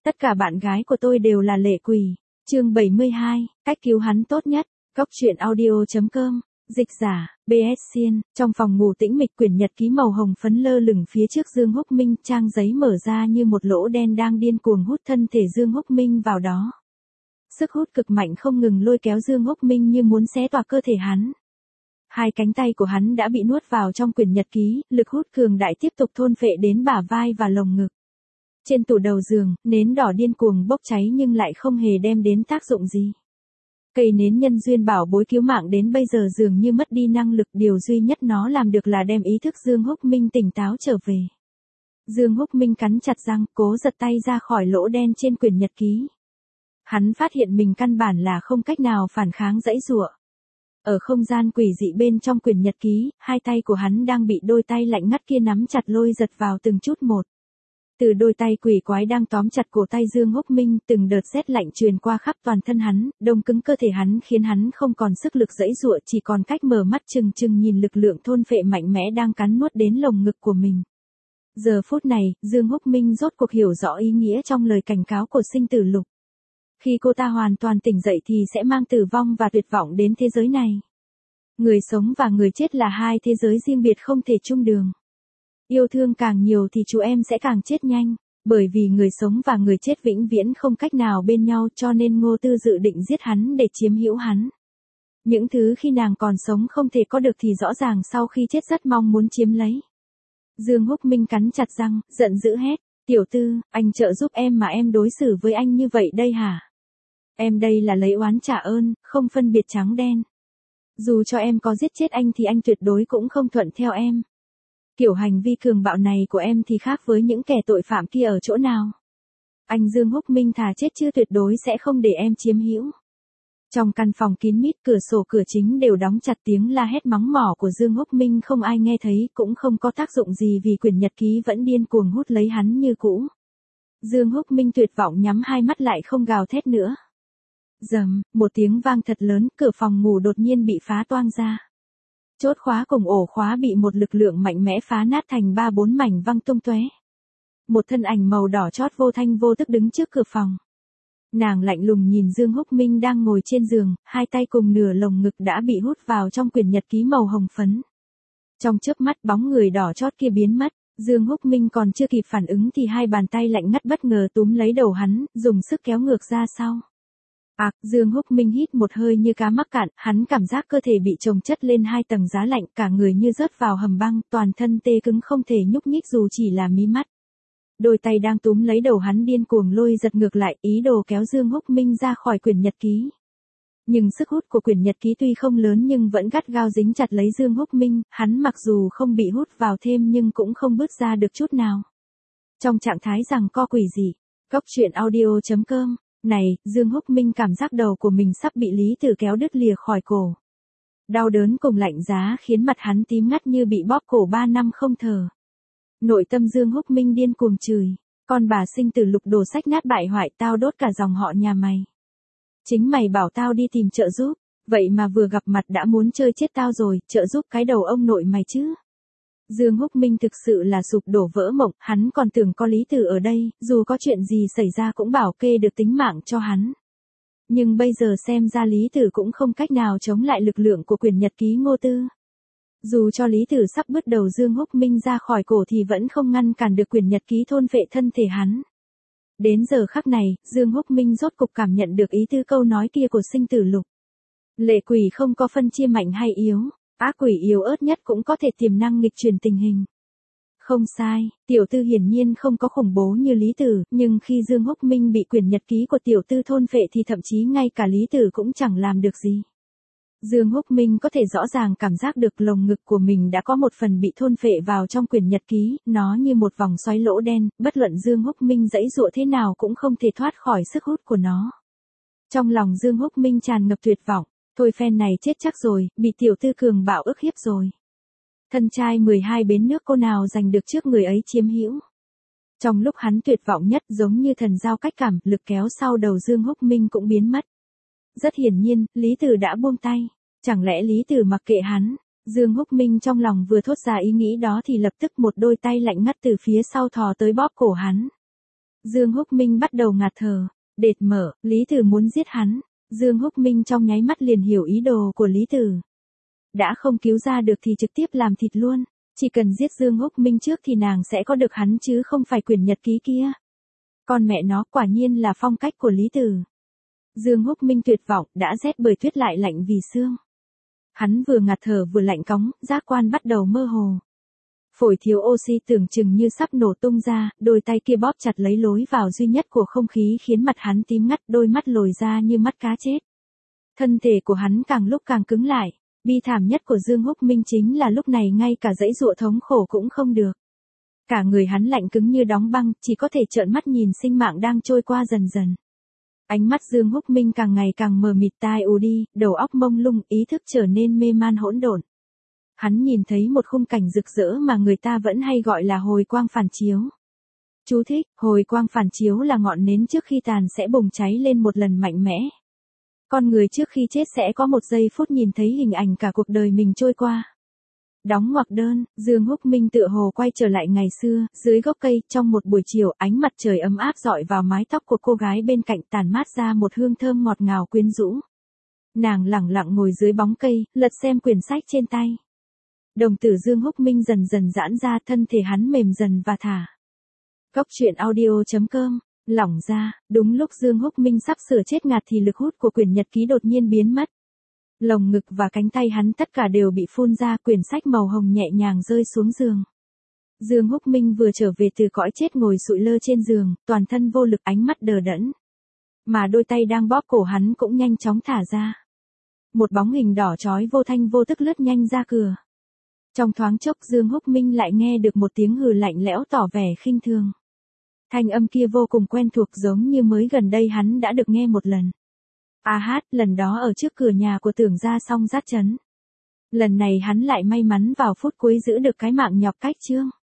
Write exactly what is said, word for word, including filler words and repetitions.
Tất cả bạn gái của tôi đều là lệ quỷ. Chương bảy mươi hai, cách cứu hắn tốt nhất. Góc truyện audio chấm com. Dịch giả, bê ét Xiên. Trong phòng ngủ tĩnh mịch, quyển nhật ký màu hồng phấn lơ lửng phía trước Dương Húc Minh, trang giấy mở ra như một lỗ đen đang điên cuồng hút thân thể Dương Húc Minh vào đó. Sức hút cực mạnh không ngừng lôi kéo Dương Húc Minh như muốn xé toạc cơ thể hắn. Hai cánh tay của hắn đã bị nuốt vào trong quyển nhật ký, lực hút cường đại tiếp tục thôn phệ đến bả vai và lồng ngực. Trên tủ đầu giường, nến đỏ điên cuồng bốc cháy nhưng lại không hề đem đến tác dụng gì. Cây nến nhân duyên bảo bối cứu mạng đến bây giờ dường như mất đi năng lực, điều duy nhất nó làm được là đem ý thức Dương Húc Minh tỉnh táo trở về. Dương Húc Minh cắn chặt răng, cố giật tay ra khỏi lỗ đen trên quyển nhật ký. Hắn phát hiện mình căn bản là không cách nào phản kháng giãy giụa. Ở không gian quỷ dị bên trong quyển nhật ký, hai tay của hắn đang bị đôi tay lạnh ngắt kia nắm chặt lôi giật vào từng chút một. Từ đôi tay quỷ quái đang tóm chặt cổ tay Dương Húc Minh, từng đợt rét lạnh truyền qua khắp toàn thân hắn, đông cứng cơ thể hắn khiến hắn không còn sức lực giãy giụa, chỉ còn cách mở mắt trừng trừng nhìn lực lượng thôn phệ mạnh mẽ đang cắn nuốt đến lồng ngực của mình. Giờ phút này, Dương Húc Minh rốt cuộc hiểu rõ ý nghĩa trong lời cảnh cáo của sinh tử lục. Khi cô ta hoàn toàn tỉnh dậy thì sẽ mang tử vong và tuyệt vọng đến thế giới này. Người sống và người chết là hai thế giới riêng biệt không thể chung đường. Yêu thương càng nhiều thì chú em sẽ càng chết nhanh, bởi vì người sống và người chết vĩnh viễn không cách nào bên nhau, cho nên Ngô Tư dự định giết hắn để chiếm hữu hắn. Những thứ khi nàng còn sống không thể có được thì rõ ràng sau khi chết rất mong muốn chiếm lấy. Dương Húc Minh cắn chặt răng, giận dữ hét, tiểu tư, anh trợ giúp em mà em đối xử với anh như vậy đây hả? Em đây là lấy oán trả ơn, không phân biệt trắng đen. Dù cho em có giết chết anh thì anh tuyệt đối cũng không thuận theo em. Kiểu hành vi cường bạo này của em thì khác với những kẻ tội phạm kia ở chỗ nào? Anh Dương Húc Minh thà chết chứ tuyệt đối sẽ không để em chiếm hữu. Trong căn phòng kín mít, cửa sổ cửa chính đều đóng chặt, tiếng la hét mắng mỏ của Dương Húc Minh không ai nghe thấy, cũng không có tác dụng gì vì quyển nhật ký vẫn điên cuồng hút lấy hắn như cũ. Dương Húc Minh tuyệt vọng nhắm hai mắt lại không gào thét nữa. Rầm, một tiếng vang thật lớn, cửa phòng ngủ đột nhiên bị phá toang ra. Chốt khóa cùng ổ khóa bị một lực lượng mạnh mẽ phá nát thành ba bốn mảnh văng tung tóe. Một thân ảnh màu đỏ chót vô thanh vô tức đứng trước cửa phòng. Nàng lạnh lùng nhìn Dương Húc Minh đang ngồi trên giường, hai tay cùng nửa lồng ngực đã bị hút vào trong quyển nhật ký màu hồng phấn. Trong chớp mắt bóng người đỏ chót kia biến mất, Dương Húc Minh còn chưa kịp phản ứng thì hai bàn tay lạnh ngắt bất ngờ túm lấy đầu hắn, dùng sức kéo ngược ra sau. Ạc, à, Dương Húc Minh hít một hơi như cá mắc cạn, hắn cảm giác cơ thể bị chồng chất lên hai tầng giá lạnh, cả người như rớt vào hầm băng, toàn thân tê cứng không thể nhúc nhích dù chỉ là mí mắt. Đôi tay đang túm lấy đầu hắn điên cuồng lôi giật ngược lại, ý đồ kéo Dương Húc Minh ra khỏi quyển nhật ký. Nhưng sức hút của quyển nhật ký tuy không lớn nhưng vẫn gắt gao dính chặt lấy Dương Húc Minh, hắn mặc dù không bị hút vào thêm nhưng cũng không bước ra được chút nào. Trong trạng thái giằng co quỷ dị, góc truyện audio chấm com. Này, Dương Húc Minh cảm giác đầu của mình sắp bị Lý Tử kéo đứt lìa khỏi cổ. Đau đớn cùng lạnh giá khiến mặt hắn tím ngắt như bị bóp cổ ba năm không thở. Nội tâm Dương Húc Minh điên cuồng chửi, con bà sinh tử lục đồ sách nát bại hoại, tao đốt cả dòng họ nhà mày. Chính mày bảo tao đi tìm trợ giúp, vậy mà vừa gặp mặt đã muốn chơi chết tao rồi, trợ giúp cái đầu ông nội mày chứ. Dương Húc Minh thực sự là sụp đổ vỡ mộng, hắn còn tưởng có Lý Tử ở đây, dù có chuyện gì xảy ra cũng bảo kê được tính mạng cho hắn. Nhưng bây giờ xem ra Lý Tử cũng không cách nào chống lại lực lượng của quyển nhật ký Ngô Tư. Dù cho Lý Tử sắp bứt đầu Dương Húc Minh ra khỏi cổ thì vẫn không ngăn cản được quyển nhật ký thôn phệ thân thể hắn. Đến giờ khắc này, Dương Húc Minh rốt cục cảm nhận được ý tứ câu nói kia của sinh tử lục. Lệ quỷ không có phân chia mạnh hay yếu. Ác quỷ yếu ớt nhất cũng có thể tiềm năng nghịch chuyển tình hình. Không sai, tiểu tư hiển nhiên không có khủng bố như Lý Tử, nhưng khi Dương Húc Minh bị quyển nhật ký của tiểu tư thôn phệ thì thậm chí ngay cả Lý Tử cũng chẳng làm được gì. Dương Húc Minh có thể rõ ràng cảm giác được lồng ngực của mình đã có một phần bị thôn phệ vào trong quyển nhật ký, nó như một vòng xoáy lỗ đen, bất luận Dương Húc Minh giãy giụa thế nào cũng không thể thoát khỏi sức hút của nó. Trong lòng Dương Húc Minh tràn ngập tuyệt vọng. Thôi phen này chết chắc rồi, bị tiểu tư cường bạo ức hiếp rồi. Thân trai mười hai bến nước cô nào giành được trước người ấy chiếm hữu. Trong lúc hắn tuyệt vọng nhất giống như thần giao cách cảm, lực kéo sau đầu Dương Húc Minh cũng biến mất. Rất hiển nhiên, Lý Tử đã buông tay. Chẳng lẽ Lý Tử mặc kệ hắn? Dương Húc Minh trong lòng vừa thốt ra ý nghĩ đó thì lập tức một đôi tay lạnh ngắt từ phía sau thò tới bóp cổ hắn. Dương Húc Minh bắt đầu ngạt thở. Đệt mở, Lý Tử muốn giết hắn. Dương Húc Minh trong nháy mắt liền hiểu ý đồ của Lý Tử. Đã không cứu ra được thì trực tiếp làm thịt luôn. Chỉ cần giết Dương Húc Minh trước thì nàng sẽ có được hắn chứ không phải quyển nhật ký kia. Con mẹ nó quả nhiên là phong cách của Lý Tử. Dương Húc Minh tuyệt vọng, đã rét bởi tuyết lại lạnh vì xương. Hắn vừa ngạt thở vừa lạnh cóng, giác quan bắt đầu mơ hồ. Phổi thiếu oxy tưởng chừng như sắp nổ tung ra, đôi tay kia bóp chặt lấy lối vào duy nhất của không khí khiến mặt hắn tím ngắt, đôi mắt lồi ra như mắt cá chết. Thân thể của hắn càng lúc càng cứng lại. Bi thảm nhất của Dương Húc Minh chính là lúc này ngay cả dãy dụa thống khổ cũng không được. Cả người hắn lạnh cứng như đóng băng, chỉ có thể trợn mắt nhìn sinh mạng đang trôi qua dần dần. Ánh mắt Dương Húc Minh càng ngày càng mờ mịt, tai ù đi, đầu óc mông lung, ý thức trở nên mê man hỗn độn. Hắn nhìn thấy một khung cảnh rực rỡ mà người ta vẫn hay gọi là hồi quang phản chiếu. Chú thích, hồi quang phản chiếu là ngọn nến trước khi tàn sẽ bùng cháy lên một lần mạnh mẽ. Con người trước khi chết sẽ có một giây phút nhìn thấy hình ảnh cả cuộc đời mình trôi qua. Đóng ngoặc đơn, Dương Húc Minh tựa hồ quay trở lại ngày xưa, dưới gốc cây, trong một buổi chiều, ánh mặt trời ấm áp rọi vào mái tóc của cô gái bên cạnh, tàn mát ra một hương thơm ngọt ngào quyến rũ. Nàng lẳng lặng ngồi dưới bóng cây, lật xem quyển sách trên tay. Đồng tử Dương Húc Minh dần dần giãn ra, thân thể hắn mềm dần và thả. Góc truyện audio chấm com, lỏng ra, đúng lúc Dương Húc Minh sắp sửa chết ngạt thì lực hút của quyển nhật ký đột nhiên biến mất. Lồng ngực và cánh tay hắn tất cả đều bị phun ra, quyển sách màu hồng nhẹ nhàng rơi xuống giường. Dương Húc Minh vừa trở về từ cõi chết ngồi sụi lơ trên giường, toàn thân vô lực, ánh mắt đờ đẫn. Mà đôi tay đang bóp cổ hắn cũng nhanh chóng thả ra. Một bóng hình đỏ chói vô thanh vô tức lướt nhanh ra cửa. Trong thoáng chốc Dương Húc Minh lại nghe được một tiếng hừ lạnh lẽo tỏ vẻ khinh thường. Thanh âm kia vô cùng quen thuộc, giống như mới gần đây hắn đã được nghe một lần. A hát, lần đó ở trước cửa nhà của Tưởng Gia Song Giác Trấn. Lần này hắn lại may mắn vào phút cuối giữ được cái mạng nhọc cách chương.